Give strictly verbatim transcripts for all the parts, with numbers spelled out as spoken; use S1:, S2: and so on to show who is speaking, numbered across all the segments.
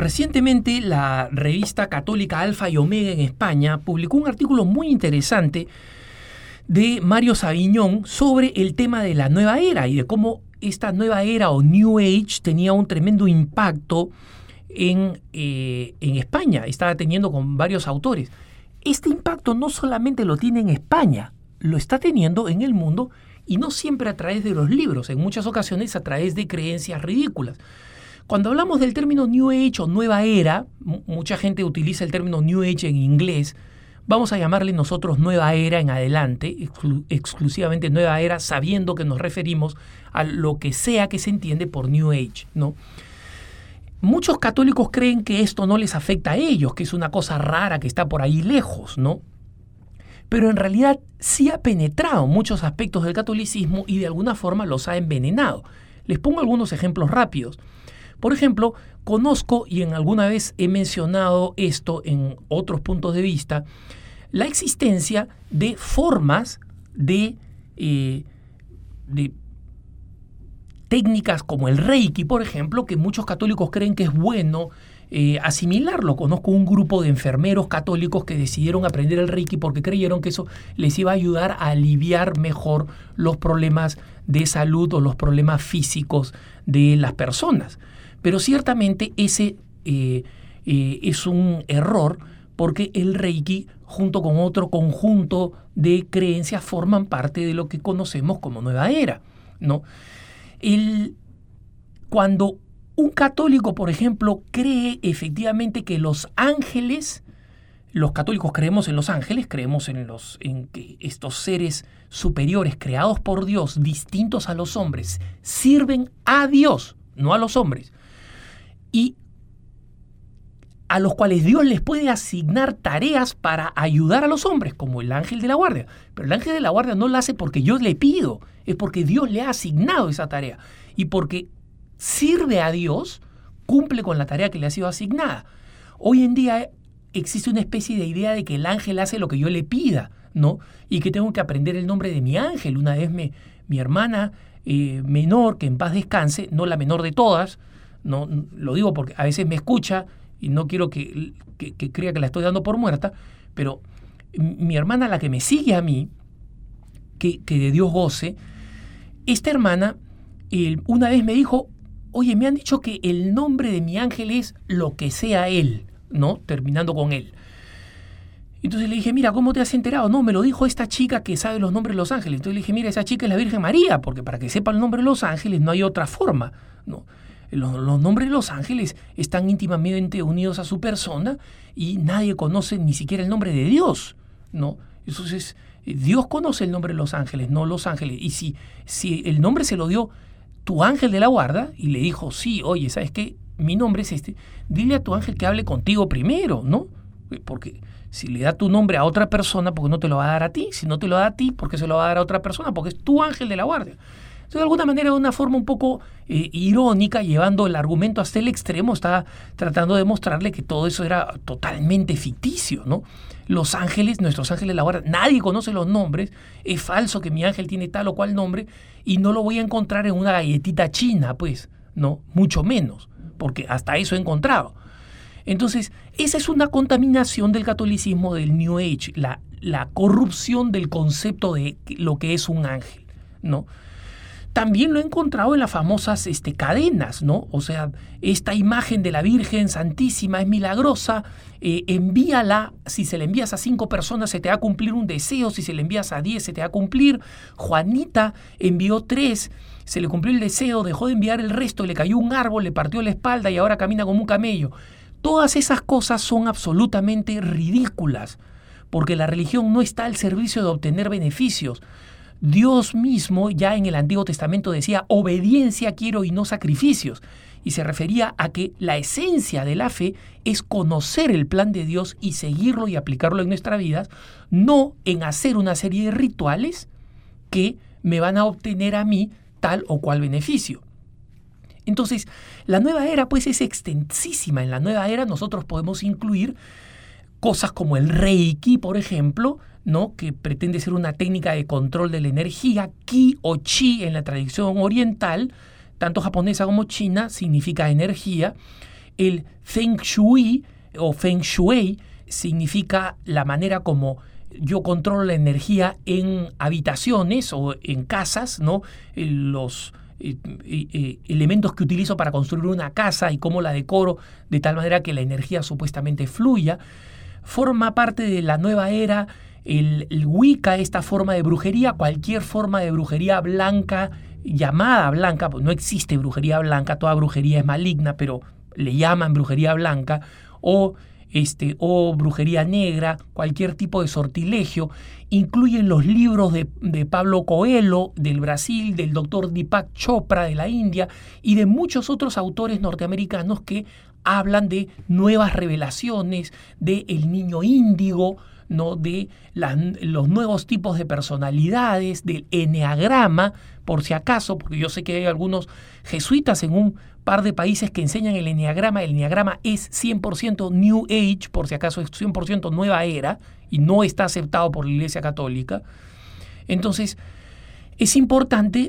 S1: Recientemente la revista católica Alfa y Omega en España publicó un artículo muy interesante de Mario Saviñón sobre el tema de la nueva era y de cómo esta nueva era o New Age tenía un tremendo impacto en, eh, en España. Estaba teniendo con varios autores. Este impacto no solamente lo tiene en España, lo está teniendo en el mundo y no siempre a través de los libros, en muchas ocasiones a través de creencias ridículas. Cuando hablamos del término New Age o nueva era, m- mucha gente utiliza el término New Age en inglés, vamos a llamarle nosotros nueva era en adelante, exclu- exclusivamente nueva era, sabiendo que nos referimos a lo que sea que se entiende por New Age, ¿no? Muchos católicos creen que esto no les afecta a ellos, que es una cosa rara que está por ahí lejos, ¿no? Pero en realidad sí ha penetrado muchos aspectos del catolicismo y de alguna forma los ha envenenado. Les pongo algunos ejemplos rápidos. Por ejemplo, conozco, y en alguna vez he mencionado esto en otros puntos de vista, la existencia de formas de, eh, de técnicas como el Reiki, por ejemplo, que muchos católicos creen que es bueno eh, asimilarlo. Conozco un grupo de enfermeros católicos que decidieron aprender el Reiki porque creyeron que eso les iba a ayudar a aliviar mejor los problemas de salud o los problemas físicos de las personas. Pero ciertamente ese eh, eh, es un error porque el Reiki, junto con otro conjunto de creencias, forman parte de lo que conocemos como nueva era, ¿no? El, cuando un católico, por ejemplo, cree efectivamente que los ángeles, los católicos creemos en los ángeles, creemos en, los, en que estos seres superiores creados por Dios, distintos a los hombres, sirven a Dios, no a los hombres, y a los cuales Dios les puede asignar tareas para ayudar a los hombres, como el ángel de la guardia. Pero el ángel de la guardia no lo hace porque yo le pido, es porque Dios le ha asignado esa tarea. Y porque sirve a Dios, cumple con la tarea que le ha sido asignada. Hoy en día existe una especie de idea de que el ángel hace lo que yo le pida, ¿no? Y que tengo que aprender el nombre de mi ángel. Una vez me, mi hermana eh, menor, que en paz descanse, no la menor de todas, no, lo digo porque a veces me escucha y no quiero que, que, que crea que la estoy dando por muerta, pero mi hermana, la que me sigue a mí, que, que de Dios goce, esta hermana eh, una vez me dijo, oye, me han dicho que el nombre de mi ángel es lo que sea él, ¿no? Terminando con él. Entonces le dije, mira, ¿cómo te has enterado? No, me lo dijo esta chica que sabe los nombres de los ángeles. Entonces le dije, mira, esa chica es la Virgen María, porque para que sepa el nombre de los ángeles no hay otra forma, ¿no? Los, los nombres de los ángeles están íntimamente unidos a su persona y nadie conoce ni siquiera el nombre de Dios, ¿no? Entonces, Dios conoce el nombre de los ángeles, no los ángeles. Y si, si el nombre se lo dio tu ángel de la guarda y le dijo, sí, oye, ¿sabes qué? Mi nombre es este. Dile a tu ángel que hable contigo primero, ¿no? Porque si le da tu nombre a otra persona, ¿por qué no te lo va a dar a ti? Si no te lo da a ti, ¿por qué se lo va a dar a otra persona? Porque es tu ángel de la guardia. Entonces, de alguna manera, de una forma un poco eh, irónica, llevando el argumento hasta el extremo, está tratando de mostrarle que todo eso era totalmente ficticio, ¿no? Los ángeles, nuestros ángeles de la guardia, nadie conoce los nombres, es falso que mi ángel tiene tal o cual nombre y no lo voy a encontrar en una galletita china, pues, ¿no? Mucho menos, porque hasta eso he encontrado. Entonces, esa es una contaminación del catolicismo del New Age, la, la corrupción del concepto de lo que es un ángel, ¿no? También lo he encontrado en las famosas este, cadenas, ¿no? O sea, esta imagen de la Virgen Santísima es milagrosa, eh, envíala, si se la envías a cinco personas se te va a cumplir un deseo, si se la envías a diez se te va a cumplir. Juanita envió tres, se le cumplió el deseo, dejó de enviar el resto, le cayó un árbol, le partió la espalda y ahora camina como un camello. Todas esas cosas son absolutamente ridículas, porque la religión no está al servicio de obtener beneficios. Dios mismo ya en el Antiguo Testamento decía, obediencia quiero y no sacrificios. Y se refería a que la esencia de la fe es conocer el plan de Dios y seguirlo y aplicarlo en nuestras vidas, no en hacer una serie de rituales que me van a obtener a mí tal o cual beneficio. Entonces, la nueva era pues es extensísima. En la nueva era nosotros podemos incluir cosas como el Reiki, por ejemplo, ¿no? Que pretende ser una técnica de control de la energía. Ki o Chi en la tradición oriental, tanto japonesa como china, significa energía. El Feng Shui o Feng Shui significa la manera como yo controlo la energía en habitaciones o en casas, ¿no? Los eh, eh, elementos que utilizo para construir una casa y cómo la decoro de tal manera que la energía supuestamente fluya. Forma parte de la nueva era el, el Wicca, esta forma de brujería, cualquier forma de brujería blanca, llamada blanca, pues no existe brujería blanca, toda brujería es maligna, pero le llaman brujería blanca, o Este, o brujería negra, cualquier tipo de sortilegio. Incluyen los libros de, de Pablo Coelho del Brasil, del doctor Deepak Chopra de la India y de muchos otros autores norteamericanos que hablan de nuevas revelaciones, de el niño índigo, ¿no? De las, los nuevos tipos de personalidades, del eneagrama, por si acaso, porque yo sé que hay algunos jesuitas en un par de países que enseñan el eneagrama. El eneagrama es cien por ciento New Age, por si acaso es cien por ciento nueva era y no está aceptado por la Iglesia Católica. Entonces, es importante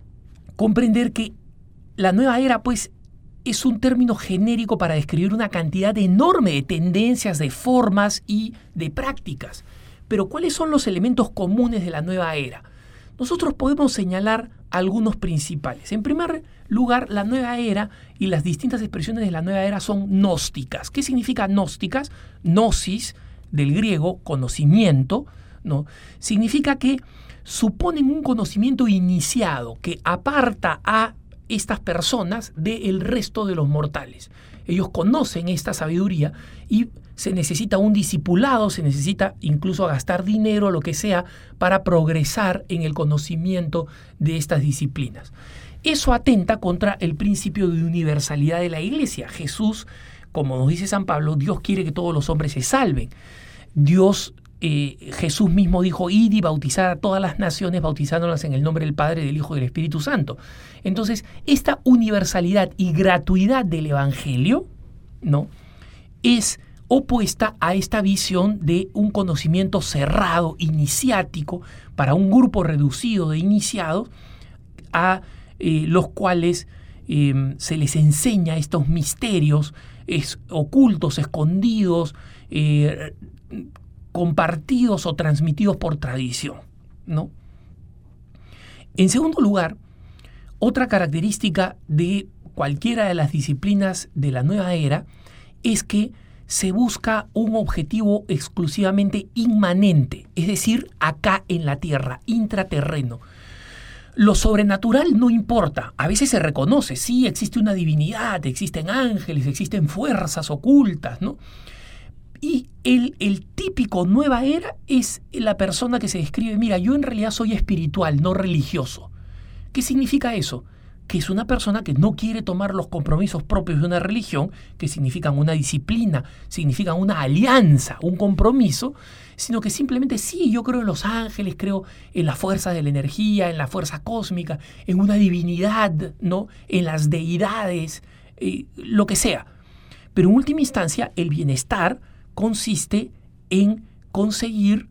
S1: comprender que la nueva era, pues, es un término genérico para describir una cantidad enorme de tendencias, de formas y de prácticas. Pero, ¿cuáles son los elementos comunes de la nueva era? Nosotros podemos señalar algunos principales. En primer lugar, la nueva era y las distintas expresiones de la nueva era son gnósticas. ¿Qué significa gnósticas? Gnosis, del griego, conocimiento, ¿no? Significa que suponen un conocimiento iniciado que aparta a estas personas del resto de los mortales. Ellos conocen esta sabiduría y se necesita un discipulado, se necesita incluso gastar dinero, lo que sea, para progresar en el conocimiento de estas disciplinas. Eso atenta contra el principio de universalidad de la Iglesia. Jesús, como nos dice San Pablo, Dios quiere que todos los hombres se salven. Dios, eh, Jesús mismo dijo, id y bautizar a todas las naciones, bautizándolas en el nombre del Padre, del Hijo y del Espíritu Santo. Entonces, esta universalidad y gratuidad del Evangelio, ¿no?, es opuesta a esta visión de un conocimiento cerrado, iniciático, para un grupo reducido de iniciados, a eh, los cuales eh, se les enseña estos misterios es, ocultos, escondidos, eh, compartidos o transmitidos por tradición, ¿no? En segundo lugar, otra característica de cualquiera de las disciplinas de la nueva era es que se busca un objetivo exclusivamente inmanente, es decir, acá en la tierra, intraterreno. Lo sobrenatural no importa, a veces se reconoce, sí, existe una divinidad, existen ángeles, existen fuerzas ocultas, ¿no? Y el, el típico nueva era es la persona que se describe, mira, yo en realidad soy espiritual, no religioso. ¿Qué significa eso? Que es una persona que no quiere tomar los compromisos propios de una religión, que significan una disciplina, significan una alianza, un compromiso, sino que simplemente sí, yo creo en los ángeles, creo en las fuerzas de la energía, en la fuerza cósmica, en una divinidad, ¿no?, en las deidades, eh, lo que sea. Pero en última instancia, el bienestar consiste en conseguir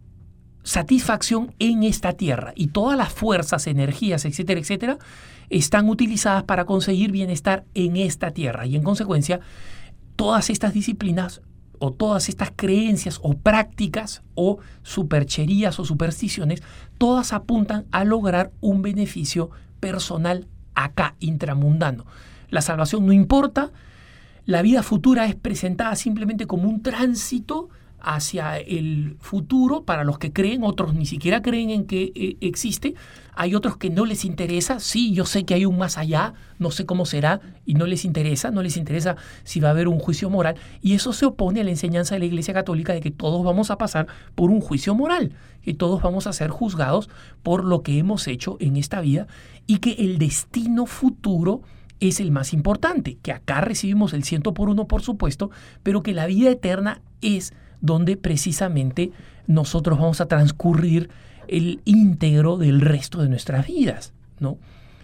S1: satisfacción en esta tierra, y todas las fuerzas, energías, etcétera, etcétera, están utilizadas para conseguir bienestar en esta tierra, y en consecuencia todas estas disciplinas o todas estas creencias o prácticas o supercherías o supersticiones, todas apuntan a lograr un beneficio personal acá, intramundano. La salvación no importa, la vida futura es presentada simplemente como un tránsito hacia el futuro para los que creen, otros ni siquiera creen en que eh, existe. Hay otros que no les interesa, sí, yo sé que hay un más allá, no sé cómo será, y no les interesa, no les interesa si va a haber un juicio moral, y eso se opone a la enseñanza de la Iglesia Católica de que todos vamos a pasar por un juicio moral, que todos vamos a ser juzgados por lo que hemos hecho en esta vida, y que el destino futuro es el más importante, que acá recibimos el ciento por uno, por supuesto, pero que la vida eterna es donde precisamente nosotros vamos a transcurrir el íntegro del resto de nuestras vidas, ¿no?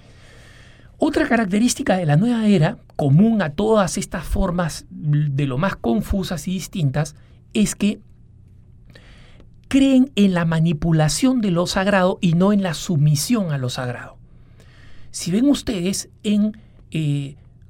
S1: Otra característica de la nueva era, común a todas estas formas de lo más confusas y distintas, es que creen en la manipulación de lo sagrado y no en la sumisión a lo sagrado. Si ven ustedes en eh,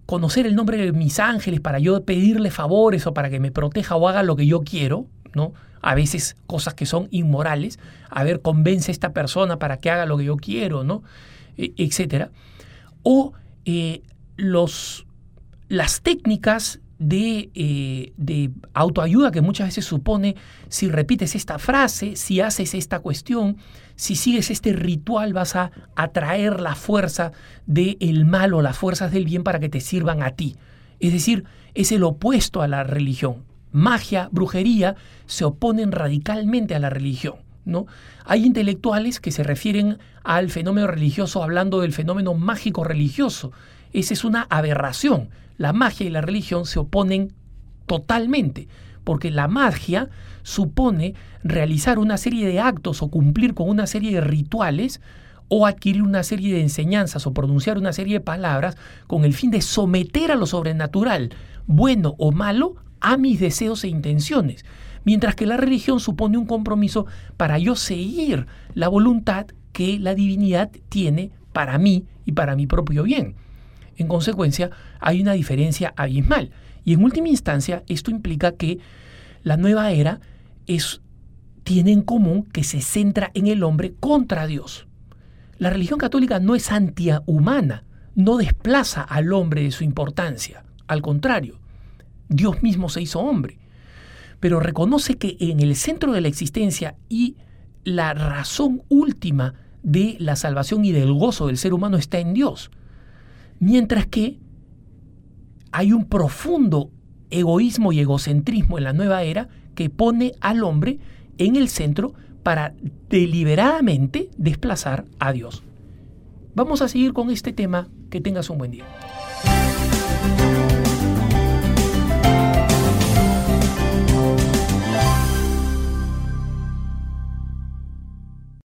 S1: conocer el nombre de mis ángeles para yo pedirle favores o para que me proteja o haga lo que yo quiero, ¿no? A veces cosas que son inmorales. A ver, convence a esta persona para que haga lo que yo quiero, ¿no? E- etcétera. O eh, los, las técnicas de, eh, de autoayuda que muchas veces supone si repites esta frase, si haces esta cuestión, si sigues este ritual vas a atraer la fuerza del mal o las fuerzas del bien para que te sirvan a ti. Es decir, es el opuesto a la religión. Magia, brujería se oponen radicalmente a la religión, ¿no? Hay intelectuales que se refieren al fenómeno religioso hablando del fenómeno mágico religioso. Esa es una aberración. La magia y la religión se oponen totalmente, porque la magia supone realizar una serie de actos o cumplir con una serie de rituales o adquirir una serie de enseñanzas o pronunciar una serie de palabras con el fin de someter a lo sobrenatural, bueno o malo, a mis deseos e intenciones. Mientras que la religión supone un compromiso para yo seguir la voluntad que la divinidad tiene para mí y para mi propio bien. En consecuencia, hay una diferencia abismal. Y en última instancia, esto implica que la nueva era es, tiene en común que se centra en el hombre contra Dios. La religión católica no es antihumana, no desplaza al hombre de su importancia. Al contrario, Dios mismo se hizo hombre. Pero reconoce que en el centro de la existencia y la razón última de la salvación y del gozo del ser humano está en Dios. Mientras que hay un profundo egoísmo y egocentrismo en la nueva era que pone al hombre en el centro para deliberadamente desplazar a Dios. Vamos a seguir con este tema. Que tengas un buen día.